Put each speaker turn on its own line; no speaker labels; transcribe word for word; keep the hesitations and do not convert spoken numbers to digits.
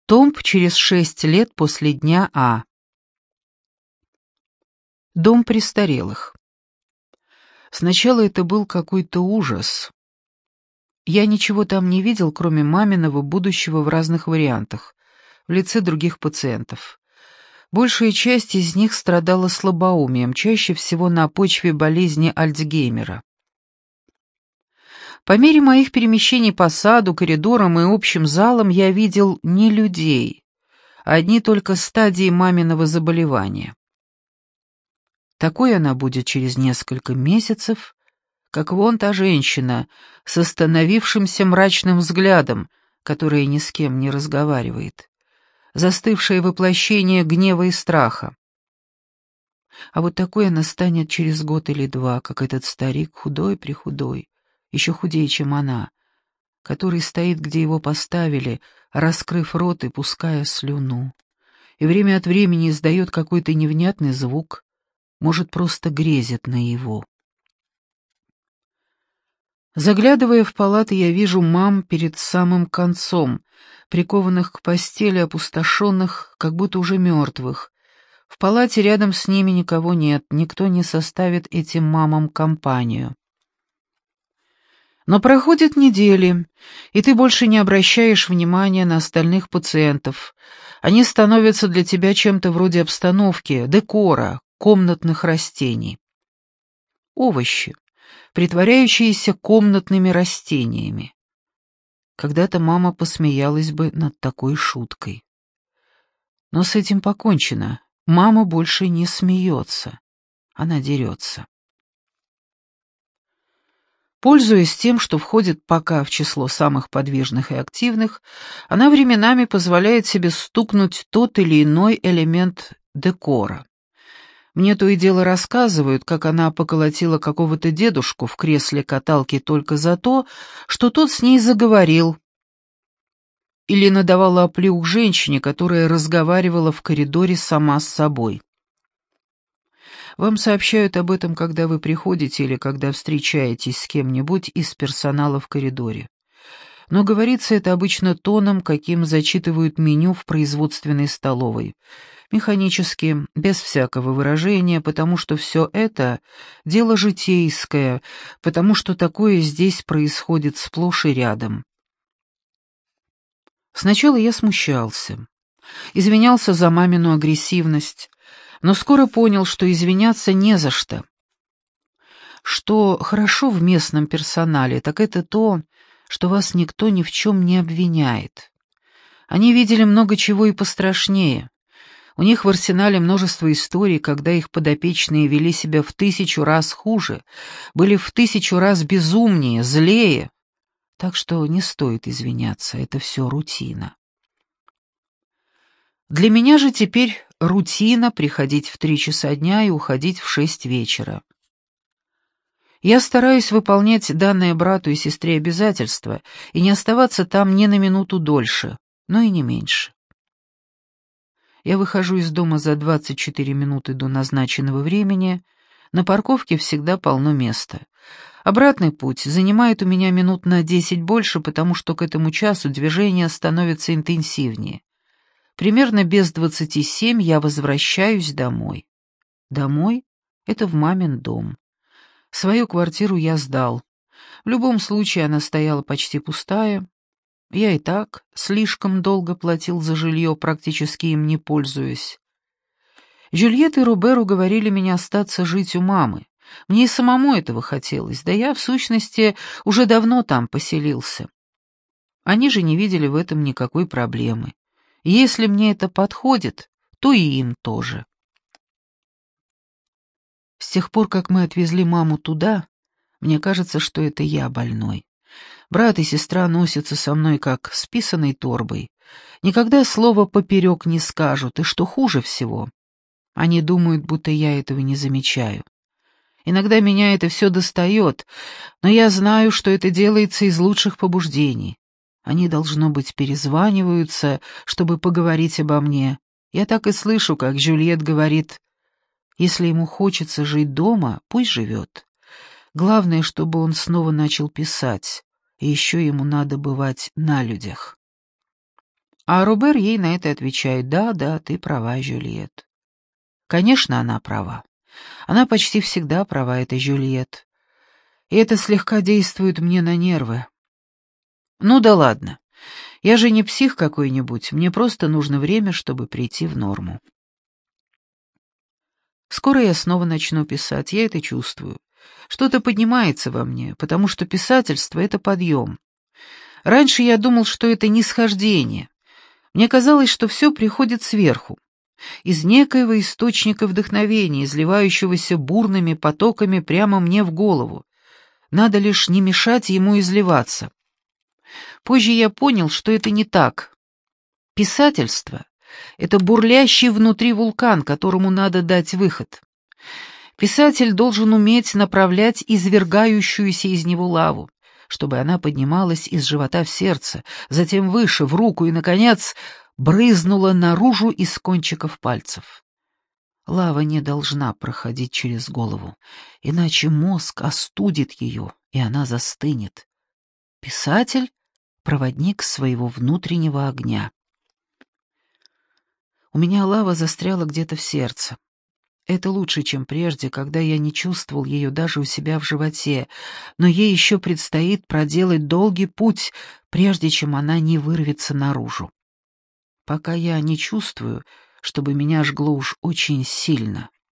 Томб через шесть лет после дня А. Дом престарелых. Сначала это был какой-то ужас. Я ничего там не видел, кроме маминого будущего в разных вариантах, в лице других пациентов. Большая часть из них страдала слабоумием, чаще всего на почве болезни Альцгеймера. По мере моих перемещений по саду, коридорам и общим залам я видел не людей, а одни только стадии маминого заболевания. Такой она будет через несколько месяцев, как вон та женщина с остановившимся мрачным взглядом, которая ни с кем не разговаривает, застывшее воплощение гнева и страха. А вот такой она станет через год или два, как этот старик, худой-прехудой, еще худее, чем она, который стоит, где его поставили, раскрыв рот и пуская слюну, и время от времени издает какой-то невнятный звук, может, просто грезит на его. Заглядывая в палаты, я вижу мам перед самым концом, прикованных к постели, опустошенных, как будто уже мертвых. В палате рядом с ними никого нет, никто не составит этим мамам компанию. Но проходят недели, и ты больше не обращаешь внимания на остальных пациентов. Они становятся для тебя чем-то вроде обстановки, декора, комнатных растений. Овощи, притворяющиеся комнатными растениями. Когда-то мама посмеялась бы над такой шуткой. Но с этим покончено. Мама больше не смеется. Она дерется. Пользуясь тем, что входит пока в число самых подвижных и активных, она временами позволяет себе стукнуть тот или иной элемент декора. Мне то и дело рассказывают, как она поколотила какого-то дедушку в кресле каталки только за то, что тот с ней заговорил, или надавала оплеух женщине, которая разговаривала в коридоре сама с собой. Вам сообщают об этом, когда вы приходите или когда встречаетесь с кем-нибудь из персонала в коридоре. Но говорится это обычно тоном, каким зачитывают меню в производственной столовой. Механически, без всякого выражения, потому что все это — дело житейское, потому что такое здесь происходит сплошь и рядом. Сначала я смущался, извинялся за мамину агрессивность, но скоро понял, что извиняться не за что. Что хорошо в местном персонале, так это то, что вас никто ни в чем не обвиняет. Они видели много чего и пострашнее. У них в арсенале множество историй, когда их подопечные вели себя в тысячу раз хуже, были в тысячу раз безумнее, злее. Так что не стоит извиняться, это все рутина. Для меня же теперь рутина приходить в три часа дня и уходить в шесть вечера. Я стараюсь выполнять данное брату и сестре обязательства и не оставаться там ни на минуту дольше, но и не меньше. Я выхожу из дома за двадцать четыре минуты до назначенного времени, на парковке всегда полно места. Обратный путь занимает у меня минут на десять больше, потому что к этому часу движение становится интенсивнее. Примерно без двадцати семь я возвращаюсь домой. Домой — это в мамин дом. Свою квартиру я сдал. В любом случае она стояла почти пустая. Я и так слишком долго платил за жилье, практически им не пользуясь. Жюльетта и Робер уговорили меня остаться жить у мамы. Мне и самому этого хотелось, да я, в сущности, уже давно там поселился. Они же не видели в этом никакой проблемы. Если мне это подходит, то и им тоже. С тех пор, как мы отвезли маму туда, мне кажется, что это я больной. Брат и сестра носятся со мной как с писаной торбой. Никогда слова поперек не скажут, и что хуже всего, они думают, будто я этого не замечаю. Иногда меня это все достает, но я знаю, что это делается из лучших побуждений. Они, должно быть, перезваниваются, чтобы поговорить обо мне. Я так и слышу, как Жюльет говорит: если ему хочется жить дома, пусть живет. Главное, чтобы он снова начал писать, и еще ему надо бывать на людях. А Робер ей на это отвечает: «Да, да, ты права, Жюльет». Конечно, она права. Она почти всегда права, эта Жюльет. И это слегка действует мне на нервы. Ну да ладно. Я же не псих какой-нибудь, мне просто нужно время, чтобы прийти в норму. Скоро я снова начну писать, я это чувствую. Что-то поднимается во мне, потому что писательство — это подъем. Раньше я думал, что это нисхождение. Мне казалось, что все приходит сверху, из некоего источника вдохновения, изливающегося бурными потоками прямо мне в голову. Надо лишь не мешать ему изливаться. Позже я понял, что это не так. Писательство — это бурлящий внутри вулкан, которому надо дать выход. Писатель должен уметь направлять извергающуюся из него лаву, чтобы она поднималась из живота в сердце, затем выше, в руку и, наконец, брызнула наружу из кончиков пальцев. Лава не должна проходить через голову, иначе мозг остудит ее, и она застынет. Писатель — проводник своего внутреннего огня. У меня лава застряла где-то в сердце. Это лучше, чем прежде, когда я не чувствовал ее даже у себя в животе, но ей еще предстоит проделать долгий путь, прежде чем она не вырвется наружу. Пока я не чувствую, чтобы меня жгло уж очень сильно.